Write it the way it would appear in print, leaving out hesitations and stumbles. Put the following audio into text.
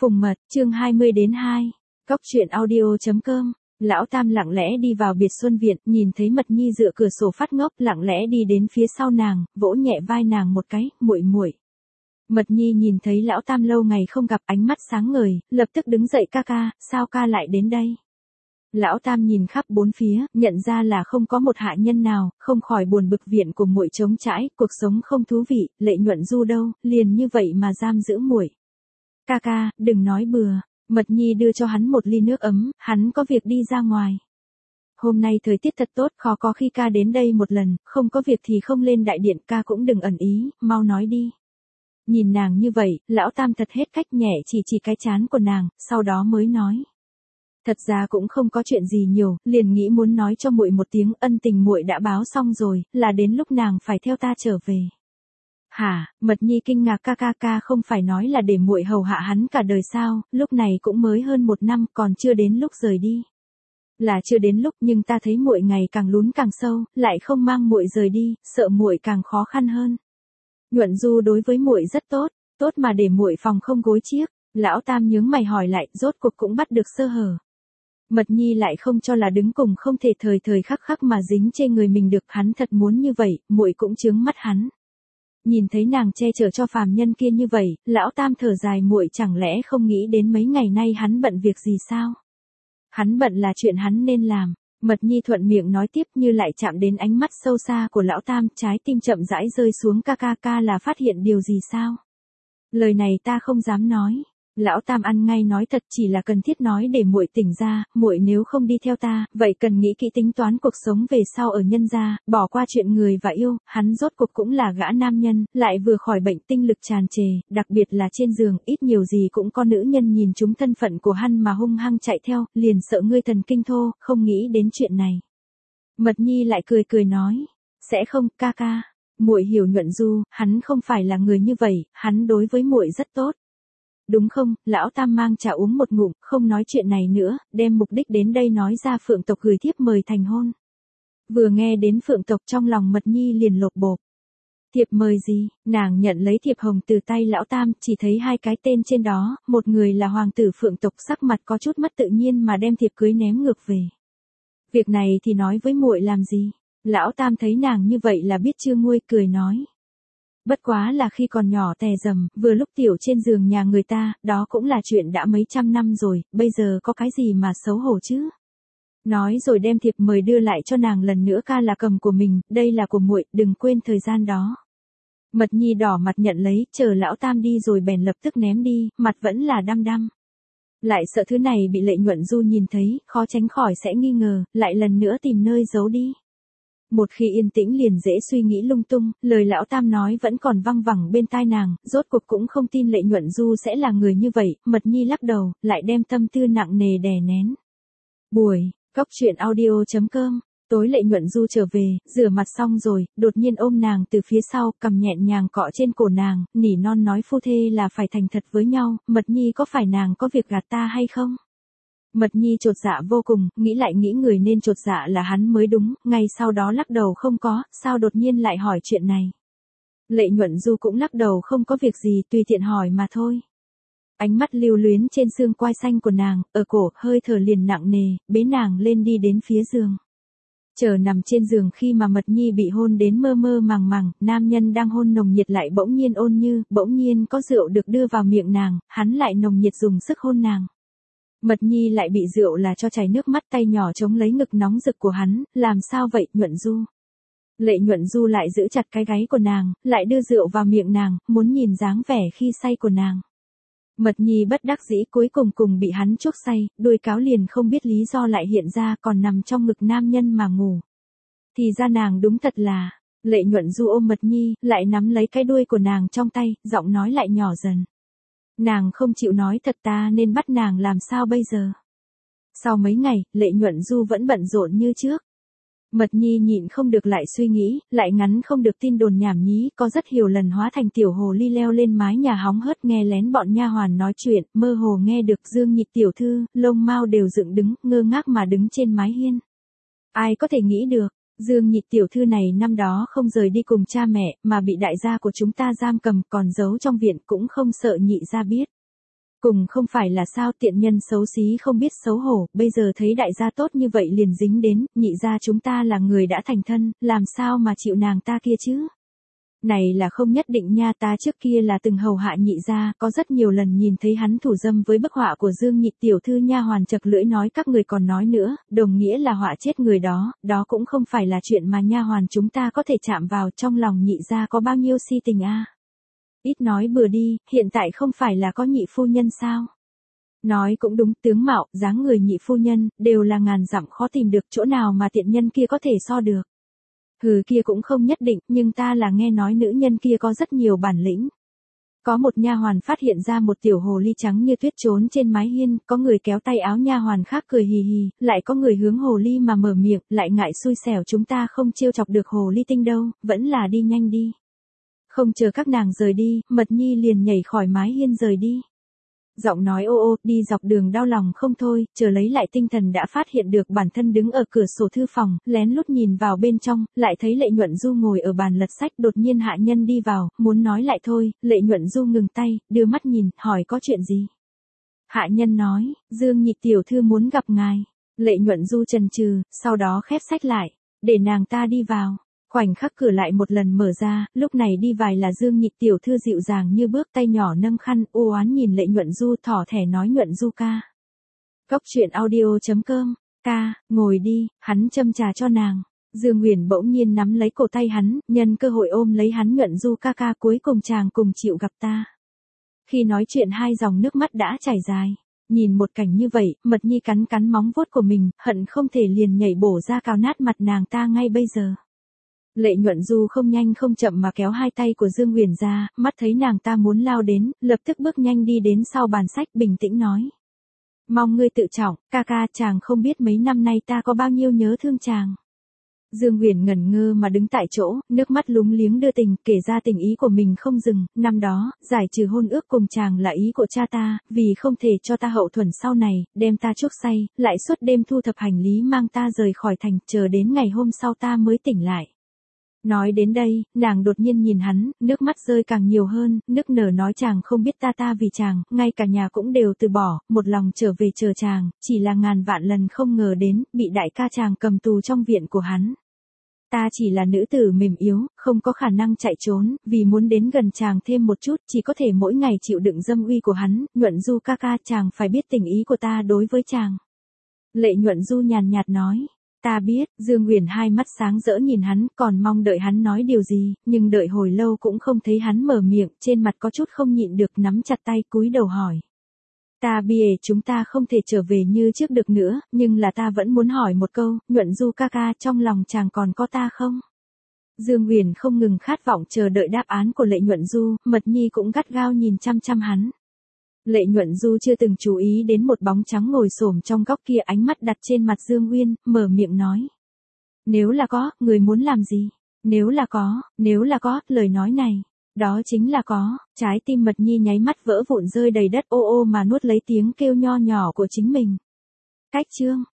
Phùng Mật, chương 20-2. Cóc truyện audio.com. Lão Tam lặng lẽ đi vào biệt xuân viện, nhìn thấy Mật Nhi dựa cửa sổ phát ngốc, lặng lẽ đi đến phía sau nàng, vỗ nhẹ vai nàng một cái, muội muội. Mật Nhi nhìn thấy Lão Tam lâu ngày không gặp, ánh mắt sáng ngời, lập tức đứng dậy, ca ca, sao ca lại đến đây? Lão Tam nhìn khắp bốn phía, nhận ra là không có một hạ nhân nào, không khỏi buồn bực, viện của muội trống trải, cuộc sống không thú vị, Lệ Nhuận Du đâu, liền như vậy mà giam giữ muội. Ca ca, đừng nói bừa. Mật Nhi đưa cho hắn một ly nước ấm, hắn có việc đi ra ngoài. Hôm nay thời tiết thật tốt, khó có khi ca đến đây một lần, không có việc thì không lên đại điện, ca cũng đừng ẩn ý, mau nói đi. Nhìn nàng như vậy, Lão Tam thật hết cách, nhẹ chỉ cái trán của nàng, sau đó mới nói. Thật ra cũng không có chuyện gì nhiều, liền nghĩ muốn nói cho muội một tiếng, ân tình muội đã báo xong rồi, là đến lúc nàng phải theo ta trở về. Hả? Mật Nhi kinh ngạc, ca không phải nói là để muội hầu hạ hắn cả đời sao, lúc này cũng mới hơn 1 năm, còn chưa đến lúc rời đi. Là chưa đến lúc, nhưng ta thấy muội ngày càng lún càng sâu, lại không mang muội rời đi, sợ muội càng khó khăn hơn. Nhuận Du đối với muội rất tốt, tốt mà để muội phòng không gối chiếc. Lão Tam nhướng mày hỏi lại, rốt cuộc cũng bắt được sơ hở. Mật Nhi lại không cho là đứng cùng không thể thời khắc mà dính trên người mình được, hắn thật muốn như vậy, muội cũng chướng mắt hắn. Nhìn thấy nàng che chở cho phàm nhân kia như vậy, Lão Tam thở dài, muội chẳng lẽ không nghĩ đến mấy ngày nay hắn bận việc gì sao? Hắn bận là chuyện hắn nên làm. Mật Nhi thuận miệng nói tiếp, như lại chạm đến ánh mắt sâu xa của Lão Tam, trái tim chậm rãi rơi xuống, ca là phát hiện điều gì sao? Lời này ta không dám nói. Lão Tam ăn ngay nói thật, chỉ là cần thiết nói để muội tỉnh ra, muội nếu không đi theo ta, vậy cần nghĩ kỹ tính toán cuộc sống về sau ở nhân gia, bỏ qua chuyện người và yêu, hắn rốt cuộc cũng là gã nam nhân, lại vừa khỏi bệnh, tinh lực tràn trề, đặc biệt là trên giường, ít nhiều gì cũng có nữ nhân nhìn trúng thân phận của hắn mà hung hăng chạy theo, liền sợ ngươi thần kinh thô, không nghĩ đến chuyện này. Mật Nhi lại cười nói, sẽ không, ca. Muội hiểu Nhuận Du, hắn không phải là người như vậy, hắn đối với muội rất tốt. Đúng không? Lão Tam mang trà uống một ngụm, không nói chuyện này nữa, đem mục đích đến đây nói ra, Phượng tộc gửi thiếp mời thành hôn. Vừa nghe đến Phượng tộc, trong lòng Mật Nhi liền lột bột. Thiệp mời gì? Nàng nhận lấy thiệp hồng từ tay Lão Tam, chỉ thấy 2 cái tên trên đó, một người là hoàng tử Phượng tộc, sắc mặt có chút mất tự nhiên mà đem thiệp cưới ném ngược về. Việc này thì nói với muội làm gì? Lão Tam thấy nàng như vậy là biết chưa nguôi, cười nói. Bất quá là khi còn nhỏ tè dầm, vừa lúc tiểu trên giường nhà người ta, đó cũng là chuyện đã mấy trăm năm rồi, bây giờ có cái gì mà xấu hổ chứ? Nói rồi đem thiệp mời đưa lại cho nàng lần nữa, ca là cầm của mình, đây là của muội, đừng quên thời gian đó. Mật Nhi đỏ mặt nhận lấy, chờ Lão Tam đi rồi bèn lập tức ném đi, mặt vẫn là đăm. Lại sợ thứ này bị Lệ Nhuận Du nhìn thấy, khó tránh khỏi sẽ nghi ngờ, lại lần nữa tìm nơi giấu đi. Một khi yên tĩnh liền dễ suy nghĩ lung tung, lời Lão Tam nói vẫn còn văng vẳng bên tai nàng, rốt cuộc cũng không tin Lệ Nhuận Du sẽ là người như vậy, Mật Nhi lắc đầu, lại đem tâm tư nặng nề đè nén. Buổi, cóc truyện audio.com, tối Lệ Nhuận Du trở về, rửa mặt xong rồi, đột nhiên ôm nàng từ phía sau, cầm nhẹn nhàng cọ trên cổ nàng, nỉ non nói phu thê là phải thành thật với nhau, Mật Nhi có phải nàng có việc gạt ta hay không? Mật Nhi chột dạ vô cùng, nghĩ lại nghĩ người nên chột dạ là hắn mới đúng, ngay sau đó lắc đầu không có, sao đột nhiên lại hỏi chuyện này. Lệ Nhuận Du cũng lắc đầu không có việc gì, tùy tiện hỏi mà thôi. Ánh mắt lưu luyến trên xương quai xanh của nàng, ở cổ, hơi thở liền nặng nề, bế nàng lên đi đến phía giường. Chờ nằm trên giường khi mà Mật Nhi bị hôn đến mơ màng, nam nhân đang hôn nồng nhiệt lại bỗng nhiên ôn như, bỗng nhiên có rượu được đưa vào miệng nàng, hắn lại nồng nhiệt dùng sức hôn nàng. Mật Nhi lại bị rượu là cho chảy nước mắt, tay nhỏ chống lấy ngực nóng rực của hắn, làm sao vậy, Nhuận Du? Lệ Nhuận Du lại giữ chặt cái gáy của nàng, lại đưa rượu vào miệng nàng, muốn nhìn dáng vẻ khi say của nàng. Mật Nhi bất đắc dĩ cuối cùng bị hắn chuốc say, đuôi cáo liền không biết lý do lại hiện ra, còn nằm trong ngực nam nhân mà ngủ. Thì ra nàng đúng thật là, Lệ Nhuận Du ôm Mật Nhi, lại nắm lấy cái đuôi của nàng trong tay, giọng nói lại nhỏ dần. Nàng không chịu nói thật, ta nên bắt nàng làm sao bây giờ? Sau mấy ngày, Lệ Nhuận Du vẫn bận rộn như trước. Mật Nhi nhịn không được lại suy nghĩ, lại ngắn không được tin đồn nhảm nhí, có rất nhiều lần hóa thành tiểu hồ ly leo lên mái nhà hóng hớt nghe lén bọn nha hoàn nói chuyện, mơ hồ nghe được Dương Nhị tiểu thư, lông mao đều dựng đứng, ngơ ngác mà đứng trên mái hiên. Ai có thể nghĩ được, Dương Nhị tiểu thư này năm đó không rời đi cùng cha mẹ, mà bị đại gia của chúng ta giam cầm, còn giấu trong viện, cũng không sợ nhị gia biết. Cùng không phải là sao, tiện nhân xấu xí không biết xấu hổ, bây giờ thấy đại gia tốt như vậy liền dính đến, nhị gia chúng ta là người đã thành thân, làm sao mà chịu nàng ta kia chứ? Này là không nhất định nha, ta trước kia là từng hầu hạ nhị gia, có rất nhiều lần nhìn thấy hắn thủ dâm với bức họa của Dương Nhị tiểu thư. Nha hoàn chật lưỡi nói, các người còn nói nữa, đồng nghĩa là họa chết người đó, đó cũng không phải là chuyện mà nha hoàn chúng ta có thể chạm vào, trong lòng nhị gia có bao nhiêu si tình a. Ít nói bừa đi, hiện tại không phải là có nhị phu nhân sao? Nói cũng đúng, tướng mạo, dáng người nhị phu nhân, đều là ngàn dặm khó tìm được, chỗ nào mà tiện nhân kia có thể so được. Hừ, kia cũng không nhất định, nhưng ta là nghe nói nữ nhân kia có rất nhiều bản lĩnh. Có một nha hoàn phát hiện ra một tiểu hồ ly trắng như tuyết trốn trên mái hiên, có người kéo tay áo nha hoàn khác cười hì hì, lại có người hướng hồ ly mà mở miệng, lại ngại xui xẻo chúng ta không trêu chọc được hồ ly tinh đâu, vẫn là đi nhanh đi. Không chờ các nàng rời đi, Mật Nhi liền nhảy khỏi mái hiên rời đi. Giọng nói ô ô, đi dọc đường đau lòng không thôi, chờ lấy lại tinh thần đã phát hiện được bản thân đứng ở cửa sổ thư phòng, lén lút nhìn vào bên trong, lại thấy Lệ Nhuận Du ngồi ở bàn lật sách, đột nhiên hạ nhân đi vào, muốn nói lại thôi, Lệ Nhuận Du ngừng tay, đưa mắt nhìn, hỏi có chuyện gì. Hạ nhân nói, Dương Nhị tiểu thư muốn gặp ngài. Lệ Nhuận Du chần chừ, sau đó khép sách lại, để nàng ta đi vào. Khoảnh khắc cửa lại một lần mở ra, lúc này đi vào là Dương Nhị tiểu thư dịu dàng như bước, tay nhỏ nâng khăn, u oán nhìn Lệ Nhuận Du, thỏ thẻ nói, Nhuận Du ca. Cốc truyện audio.com, ca, ngồi đi, hắn châm trà cho nàng. Dương Nguyền bỗng nhiên nắm lấy cổ tay hắn, nhân cơ hội ôm lấy hắn, Nhuận Du ca ca, cuối cùng chàng cùng chịu gặp ta. Khi nói chuyện hai dòng nước mắt đã chảy dài. Nhìn một cảnh như vậy, Mật Nhi cắn cắn móng vuốt của mình, hận không thể liền nhảy bổ ra cào nát mặt nàng ta ngay bây giờ. Lệ Nhuận Du không nhanh không chậm mà kéo hai tay của Dương Nguyền ra, mắt thấy nàng ta muốn lao đến, lập tức bước nhanh đi đến sau bàn sách, bình tĩnh nói. Mong ngươi tự trọng, ca ca, chàng không biết mấy năm nay ta có bao nhiêu nhớ thương chàng. Dương Nguyền ngẩn ngơ mà đứng tại chỗ, nước mắt lúng liếng đưa tình, kể ra tình ý của mình không dừng, năm đó, giải trừ hôn ước cùng chàng là ý của cha ta, vì không thể cho ta hậu thuẫn sau này, đem ta chuốc say, lại suốt đêm thu thập hành lý mang ta rời khỏi thành, chờ đến ngày hôm sau ta mới tỉnh lại. Nói đến đây, nàng đột nhiên nhìn hắn, nước mắt rơi càng nhiều hơn, nức nở nói, chàng không biết ta vì chàng, ngay cả nhà cũng đều từ bỏ, một lòng trở về chờ chàng, chỉ là ngàn vạn lần không ngờ đến, bị đại ca chàng cầm tù trong viện của hắn. Ta chỉ là nữ tử mềm yếu, không có khả năng chạy trốn, vì muốn đến gần chàng thêm một chút, chỉ có thể mỗi ngày chịu đựng dâm uy của hắn, Nhuận Du ca ca, chàng phải biết tình ý của ta đối với chàng. Lệ Nhuận Du nhàn nhạt nói. Ta biết, Dương Nguyền hai mắt sáng rỡ nhìn hắn, còn mong đợi hắn nói điều gì, nhưng đợi hồi lâu cũng không thấy hắn mở miệng, trên mặt có chút không nhịn được, nắm chặt tay cúi đầu hỏi. Ta bìa, chúng ta không thể trở về như trước được nữa, nhưng là ta vẫn muốn hỏi một câu, Nhuận Du ca ca, trong lòng chàng còn có ta không? Dương Nguyền không ngừng khát vọng chờ đợi đáp án của Lệ Nhuận Du, Mật Nhi cũng gắt gao nhìn chăm chăm hắn. Lệ Nhuận Du chưa từng chú ý đến một bóng trắng ngồi xổm trong góc kia, ánh mắt đặt trên mặt Dương Uyên, mở miệng nói. Nếu là có, người muốn làm gì? Nếu là có, lời nói này. Đó chính là có, trái tim Mật Nhi nháy mắt vỡ vụn rơi đầy đất, ô ô mà nuốt lấy tiếng kêu nho nhỏ của chính mình. Cách chương.